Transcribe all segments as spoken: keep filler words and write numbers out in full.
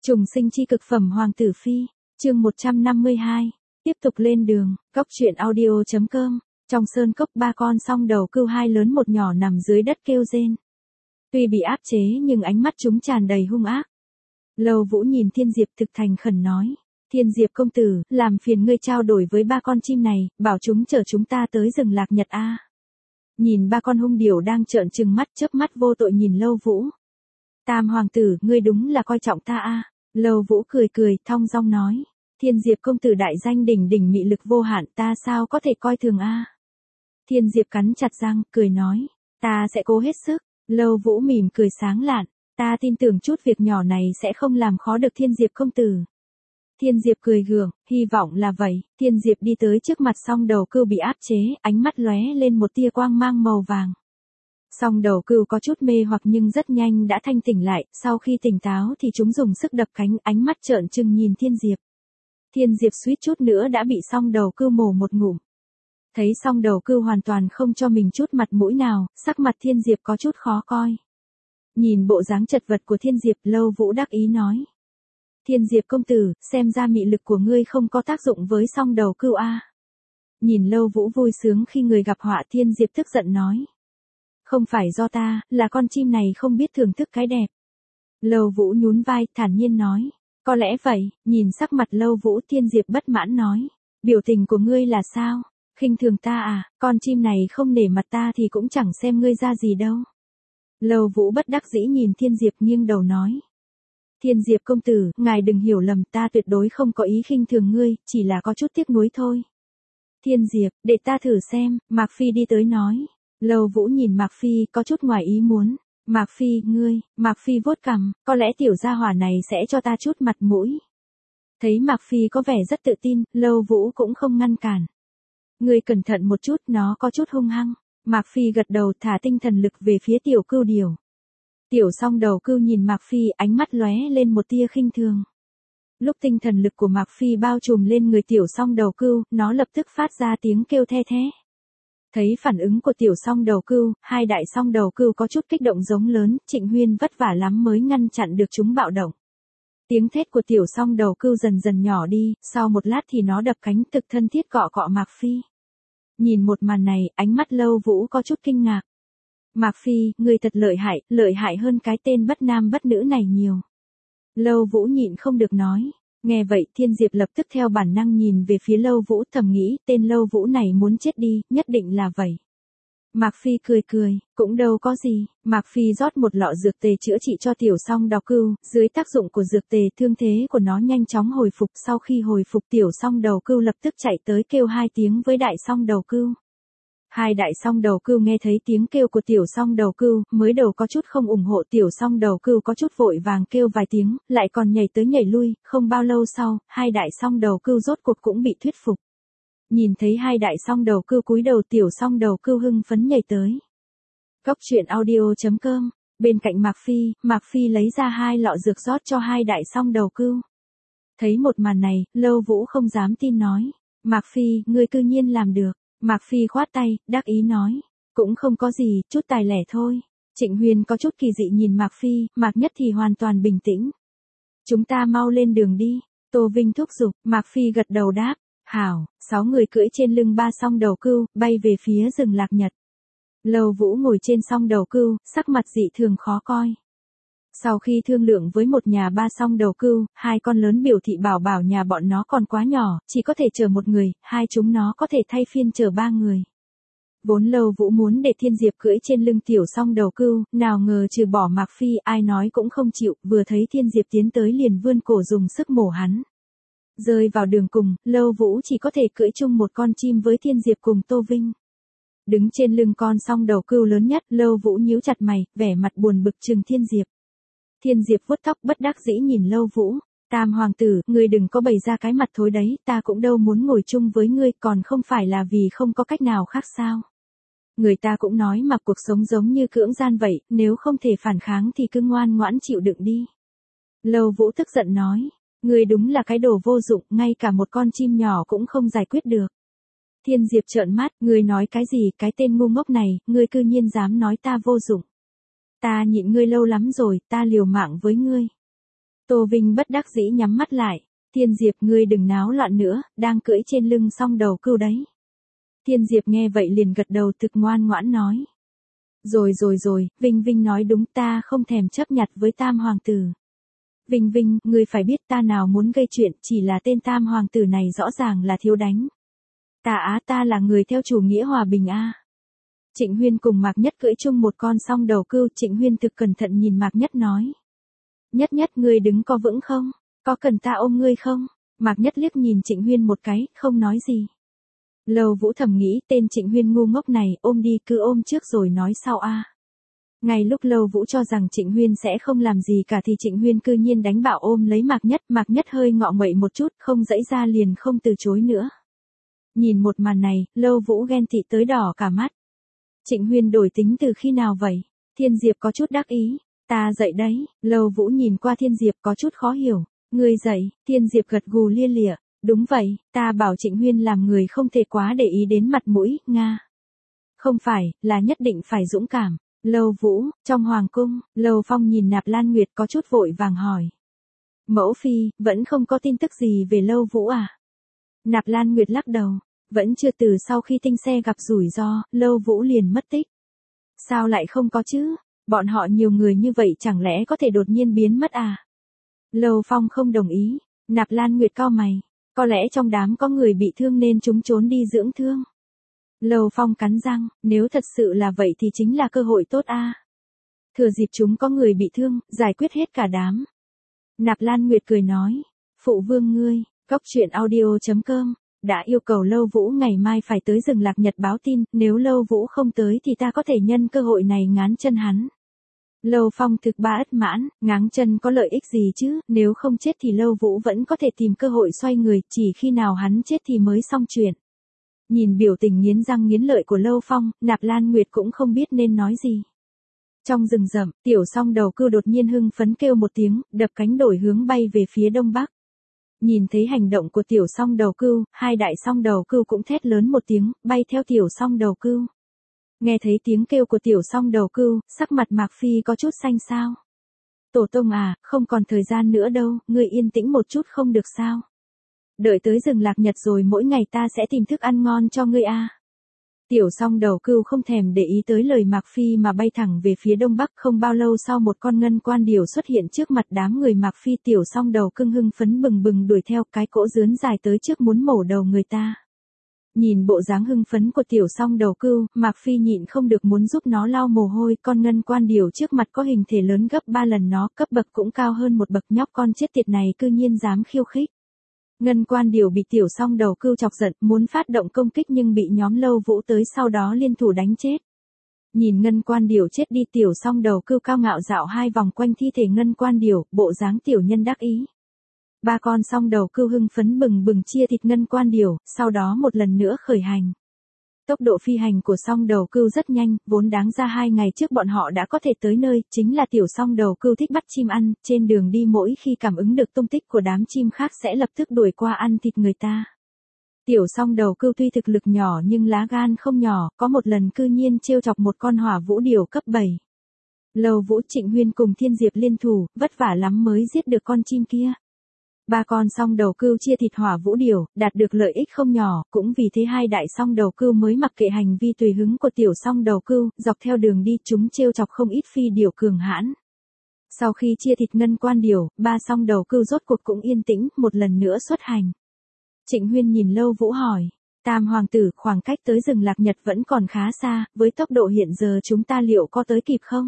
Trùng sinh chi cực phẩm Hoàng tử phi, chương một trăm năm mươi hai, tiếp tục lên đường, cốc truyện audio chấm com, trong sơn cốc ba con song đầu cừu hai lớn một nhỏ nằm dưới đất kêu rên. Tuy bị áp chế nhưng ánh mắt chúng tràn đầy hung ác. Lâu Vũ nhìn Thiên Diệp thực thành khẩn nói, Thiên Diệp công tử, làm phiền ngươi trao đổi với ba con chim này, bảo chúng chở chúng ta tới rừng Lạc Nhật a. Nhìn ba con hung điểu đang trợn trừng mắt chớp mắt vô tội nhìn Lâu Vũ. Tam hoàng tử, ngươi đúng là coi trọng ta a. Lâu Vũ cười cười, thong dong nói, Thiên Diệp công tử đại danh đỉnh đỉnh mị lực vô hạn, ta sao có thể coi thường a. Thiên Diệp cắn chặt răng, cười nói, ta sẽ cố hết sức. Lâu Vũ mỉm cười sáng lạn, ta tin tưởng chút việc nhỏ này sẽ không làm khó được Thiên Diệp công tử. Thiên Diệp cười gượng, hy vọng là vậy. Thiên Diệp đi tới trước mặt song đầu cừu bị áp chế, ánh mắt lóe lên một tia quang mang màu vàng. Song đầu cừu có chút mê hoặc nhưng rất nhanh đã thanh tỉnh lại, sau khi tỉnh táo thì chúng dùng sức đập cánh, ánh mắt trợn trừng nhìn Thiên Diệp. Thiên Diệp suýt chút nữa đã bị song đầu cừu mổ một ngụm. Thấy song đầu cừu hoàn toàn không cho mình chút mặt mũi nào, sắc mặt Thiên Diệp có chút khó coi. Nhìn bộ dáng chật vật của Thiên Diệp, Lâu Vũ đắc ý nói. Thiên Diệp công tử, xem ra mị lực của ngươi không có tác dụng với song đầu cừu a. Nhìn Lâu Vũ vui sướng khi người gặp họa, Thiên Diệp tức giận nói. Không phải do ta, là con chim này không biết thưởng thức cái đẹp. Lâu Vũ nhún vai, thản nhiên nói. Có lẽ vậy, nhìn sắc mặt Lâu Vũ, Thiên Diệp bất mãn nói. Biểu tình của ngươi là sao? Khinh thường ta à, con chim này không nể mặt ta thì cũng chẳng xem ngươi ra gì đâu. Lâu Vũ bất đắc dĩ nhìn Thiên Diệp nghiêng đầu nói. Thiên Diệp công tử, ngài đừng hiểu lầm, ta tuyệt đối không có ý khinh thường ngươi, chỉ là có chút tiếc nuối thôi. Thiên Diệp, để ta thử xem, Mạc Phi đi tới nói. Lâu Vũ nhìn Mạc Phi, có chút ngoài ý muốn. Mạc Phi, ngươi, Mạc Phi vuốt cằm, có lẽ tiểu gia hỏa này sẽ cho ta chút mặt mũi. Thấy Mạc Phi có vẻ rất tự tin, Lâu Vũ cũng không ngăn cản. Ngươi cẩn thận một chút, nó có chút hung hăng. Mạc Phi gật đầu, thả tinh thần lực về phía tiểu cừu điểu. Tiểu song đầu cừu nhìn Mạc Phi, ánh mắt lóe lên một tia khinh thường. Lúc tinh thần lực của Mạc Phi bao trùm lên người tiểu song đầu cừu, nó lập tức phát ra tiếng kêu the thé. Thấy phản ứng của tiểu song đầu cừu, hai đại song đầu cừu có chút kích động giống lớn, Trịnh Huyên vất vả lắm mới ngăn chặn được chúng bạo động. Tiếng thét của tiểu song đầu cừu dần dần nhỏ đi, sau một lát thì nó đập cánh thực thân thiết cọ cọ Mạc Phi. Nhìn một màn này, ánh mắt Lâu Vũ có chút kinh ngạc. Mạc Phi, ngươi thật lợi hại, lợi hại hơn cái tên bất nam bất nữ này nhiều. Lâu Vũ nhịn không được nói. Nghe vậy, Thiên Diệp lập tức theo bản năng nhìn về phía Lâu Vũ, thầm nghĩ, tên Lâu Vũ này muốn chết đi, nhất định là vậy. Mạc Phi cười cười, cũng đâu có gì. Mạc Phi rót một lọ dược tề chữa trị cho tiểu song đầu cừu, dưới tác dụng của dược tề, thương thế của nó nhanh chóng hồi phục. Sau khi hồi phục, tiểu song đầu cừu lập tức chạy tới kêu hai tiếng với đại song đầu cừu. Hai đại song đầu cừu nghe thấy tiếng kêu của tiểu song đầu cừu, mới đầu có chút không ủng hộ, tiểu song đầu cừu có chút vội vàng kêu vài tiếng, lại còn nhảy tới nhảy lui, không bao lâu sau, hai đại song đầu cừu rốt cuộc cũng bị thuyết phục. Nhìn thấy hai đại song đầu cừu cúi đầu, tiểu song đầu cừu hưng phấn nhảy tới. Cốc truyện audio chấm com, bên cạnh Mạc Phi, Mạc Phi lấy ra hai lọ dược rót cho hai đại song đầu cừu. Thấy một màn này, Lâu Vũ không dám tin nói. Mạc Phi, ngươi cư nhiên làm được. Mạc Phi khoát tay, đắc ý nói. Cũng không có gì, chút tài lẻ thôi. Trịnh Huyền có chút kỳ dị nhìn Mạc Phi, Mạc Nhất thì hoàn toàn bình tĩnh. Chúng ta mau lên đường đi. Tô Vinh thúc giục, Mạc Phi gật đầu đáp. Hảo, sáu người cưỡi trên lưng ba song đầu cừu, bay về phía rừng Lạc Nhật. Lâu Vũ ngồi trên song đầu cừu, sắc mặt dị thường khó coi. Sau khi thương lượng với một nhà ba song đầu cừu, hai con lớn biểu thị bảo bảo nhà bọn nó còn quá nhỏ, chỉ có thể chở một người, hai chúng nó có thể thay phiên chở ba người. Vốn Lâu Vũ muốn để Thiên Diệp cưỡi trên lưng tiểu song đầu cừu, nào ngờ trừ bỏ Mạc Phi ai nói cũng không chịu, vừa thấy Thiên Diệp tiến tới liền vươn cổ dùng sức mổ hắn. Rơi vào đường cùng, Lâu Vũ chỉ có thể cưỡi chung một con chim với Thiên Diệp cùng Tô Vinh. Đứng trên lưng con song đầu cừu lớn nhất, Lâu Vũ nhíu chặt mày, vẻ mặt buồn bực trừng Thiên Diệp. Thiên Diệp vuốt tóc bất đắc dĩ nhìn Lâu Vũ. Tam hoàng tử, ngươi đừng có bày ra cái mặt thối đấy, ta cũng đâu muốn ngồi chung với ngươi, còn không phải là vì không có cách nào khác sao. Người ta cũng nói mà cuộc sống giống như cưỡng gian vậy, nếu không thể phản kháng thì cứ ngoan ngoãn chịu đựng đi. Lâu Vũ tức giận nói, ngươi đúng là cái đồ vô dụng, ngay cả một con chim nhỏ cũng không giải quyết được. Thiên Diệp trợn mắt, ngươi nói cái gì, cái tên ngu ngốc này, ngươi cư nhiên dám nói ta vô dụng. Ta nhịn ngươi lâu lắm rồi, ta liều mạng với ngươi. Tô Vinh bất đắc dĩ nhắm mắt lại. Thiên Diệp ngươi đừng náo loạn nữa, đang cưỡi trên lưng song đầu cừu đấy. Thiên Diệp nghe vậy liền gật đầu thực ngoan ngoãn nói. Rồi rồi rồi, Vinh Vinh nói đúng, ta không thèm chấp nhặt với Tam Hoàng tử. Vinh Vinh, ngươi phải biết ta nào muốn gây chuyện, chỉ là tên Tam Hoàng tử này rõ ràng là thiếu đánh. Ta á ta là người theo chủ nghĩa hòa bình a. Trịnh Huyên cùng Mạc Nhất cưỡi chung một con song đầu cừu, Trịnh Huyên thực cẩn thận nhìn Mạc Nhất nói. Nhất Nhất ngươi đứng có vững không? Có cần ta ôm ngươi không? Mạc Nhất liếc nhìn Trịnh Huyên một cái, không nói gì. Lâu Vũ thầm nghĩ tên Trịnh Huyên ngu ngốc này, ôm đi cứ ôm trước rồi nói sau a. Ngay lúc Lâu Vũ cho rằng Trịnh Huyên sẽ không làm gì cả thì Trịnh Huyên cư nhiên đánh bạo ôm lấy Mạc Nhất, Mạc Nhất hơi ngọ nguậy một chút, không dãy ra liền không từ chối nữa. Nhìn một màn này, Lâu Vũ ghen tị tới đỏ cả mắt. Trịnh Huyên đổi tính từ khi nào vậy? Thiên Diệp có chút đắc ý. Ta dậy đấy. Lâu Vũ nhìn qua Thiên Diệp có chút khó hiểu. Ngươi dậy? Thiên Diệp gật gù lia lịa. Đúng vậy, ta bảo Trịnh Huyên làm người không thể quá để ý đến mặt mũi, Nga. Không phải, là nhất định phải dũng cảm. Lâu Vũ, trong hoàng cung, Lâu Phong nhìn Nạp Lan Nguyệt có chút vội vàng hỏi. Mẫu phi, vẫn không có tin tức gì về Lâu Vũ à? Nạp Lan Nguyệt lắc đầu. Vẫn chưa, từ sau khi tinh xe gặp rủi ro, Lâu Vũ liền mất tích. Sao lại không có chứ? Bọn họ nhiều người như vậy chẳng lẽ có thể đột nhiên biến mất à? Lâu Phong không đồng ý. Nạp Lan Nguyệt cau mày. Có lẽ trong đám có người bị thương nên chúng trốn đi dưỡng thương. Lâu Phong cắn răng, nếu thật sự là vậy thì chính là cơ hội tốt a. À. Thừa dịp chúng có người bị thương, giải quyết hết cả đám. Nạp Lan Nguyệt cười nói. Phụ vương ngươi, Cốc Truyện Audio chấm com đã yêu cầu Lâu Vũ ngày mai phải tới Rừng Lạc Nhật báo tin, nếu Lâu Vũ không tới thì ta có thể nhân cơ hội này ngán chân hắn. Lâu Phong thực ba ất mãn, ngáng chân có lợi ích gì chứ, nếu không chết thì Lâu Vũ vẫn có thể tìm cơ hội xoay người, chỉ khi nào hắn chết thì mới xong chuyện. Nhìn biểu tình nghiến răng nghiến lợi của Lâu Phong, Nạp Lan Nguyệt cũng không biết nên nói gì. Trong rừng rậm, tiểu song đầu cừu đột nhiên hưng phấn kêu một tiếng, đập cánh đổi hướng bay về phía đông bắc. Nhìn thấy hành động của tiểu song đầu cừu, hai đại song đầu cừu cũng thét lớn một tiếng, bay theo tiểu song đầu cừu. Nghe thấy tiếng kêu của tiểu song đầu cừu, sắc mặt Mạc Phi có chút xanh xao. Tổ tông à, không còn thời gian nữa đâu, ngươi yên tĩnh một chút không được sao? Đợi tới Rừng Lạc Nhật rồi mỗi ngày ta sẽ tìm thức ăn ngon cho ngươi a. À. Tiểu song đầu cừu không thèm để ý tới lời Mạc Phi mà bay thẳng về phía đông bắc, không bao lâu sau một con ngân quan điểu xuất hiện trước mặt đám người Mạc Phi, tiểu song đầu cưng hưng phấn bừng bừng đuổi theo, cái cỗ dướn dài tới trước muốn mổ đầu người ta. Nhìn bộ dáng hưng phấn của tiểu song đầu cừu, Mạc Phi nhịn không được muốn giúp nó lau mồ hôi, con ngân quan điểu trước mặt có hình thể lớn gấp ba lần nó, cấp bậc cũng cao hơn một bậc, nhóc con chết tiệt này cư nhiên dám khiêu khích. Ngân quan điểu bị tiểu song đầu cừu chọc giận, muốn phát động công kích nhưng bị nhóm Lâu Vũ tới sau đó liên thủ đánh chết. Nhìn ngân quan điểu chết đi, tiểu song đầu cừu cao ngạo dạo hai vòng quanh thi thể ngân quan điểu, bộ dáng tiểu nhân đắc ý. Ba con song đầu cừu hưng phấn bừng bừng chia thịt ngân quan điểu, sau đó một lần nữa khởi hành. Tốc độ phi hành của song đầu cừu rất nhanh, vốn đáng ra hai ngày trước bọn họ đã có thể tới nơi, chính là tiểu song đầu cừu thích bắt chim ăn, trên đường đi mỗi khi cảm ứng được tung tích của đám chim khác sẽ lập tức đuổi qua ăn thịt người ta. Tiểu song đầu cừu tuy thực lực nhỏ nhưng lá gan không nhỏ, có một lần cư nhiên trêu chọc một con hỏa vũ điểu cấp bảy. Lâu Vũ, Trịnh Huyên cùng Thiên Diệp liên thủ, vất vả lắm mới giết được con chim kia. Ba con song đầu cừu chia thịt hỏa vũ điểu, đạt được lợi ích không nhỏ, cũng vì thế hai đại song đầu cừu mới mặc kệ hành vi tùy hứng của tiểu song đầu cừu, dọc theo đường đi chúng trêu chọc không ít phi điểu cường hãn. Sau khi chia thịt ngân quan điểu, ba song đầu cừu rốt cuộc cũng yên tĩnh, một lần nữa xuất hành. Trịnh Huyên nhìn Lâu Vũ hỏi, Tam hoàng tử, khoảng cách tới Rừng Lạc Nhật vẫn còn khá xa, với tốc độ hiện giờ chúng ta liệu có tới kịp không?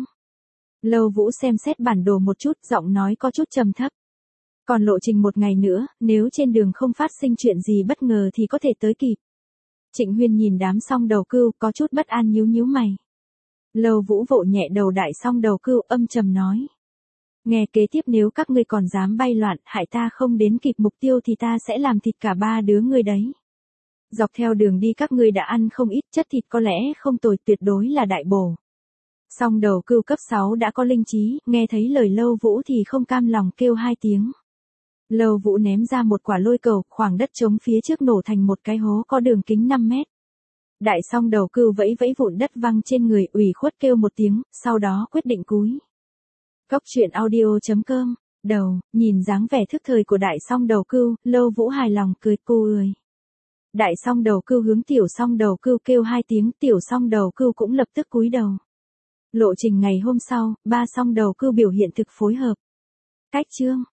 Lâu Vũ xem xét bản đồ một chút, giọng nói có chút trầm thấp. Còn lộ trình một ngày nữa, nếu trên đường không phát sinh chuyện gì bất ngờ thì có thể tới kịp. Trịnh Huyên nhìn đám song đầu cừu, có chút bất an nhíu nhíu mày. Lâu Vũ vỗ nhẹ đầu đại song đầu cừu, âm trầm nói. Nghe kế tiếp, nếu các ngươi còn dám bay loạn, hại ta không đến kịp mục tiêu thì ta sẽ làm thịt cả ba đứa ngươi đấy. Dọc theo đường đi các ngươi đã ăn không ít, chất thịt có lẽ không tồi, tuyệt đối là đại bổ. Song đầu cừu cấp sáu đã có linh trí, nghe thấy lời Lâu Vũ thì không cam lòng kêu hai tiếng. Lâu Vũ ném ra một quả lôi cầu, khoảng đất trống phía trước nổ thành một cái hố có đường kính năm mét. Đại song đầu cừu vẫy vẫy vụn đất văng trên người, ủy khuất kêu một tiếng, sau đó quyết định cúi. Cốc Truyện Audio chấm com đầu, nhìn dáng vẻ thức thời của đại song đầu cưu, Lâu Vũ hài lòng cười cô ơi. Đại song đầu cưu hướng tiểu song đầu cưu kêu hai tiếng, tiểu song đầu cưu cũng lập tức cúi đầu. Lộ trình ngày hôm sau, ba song đầu cưu biểu hiện thực phối hợp. Cách chương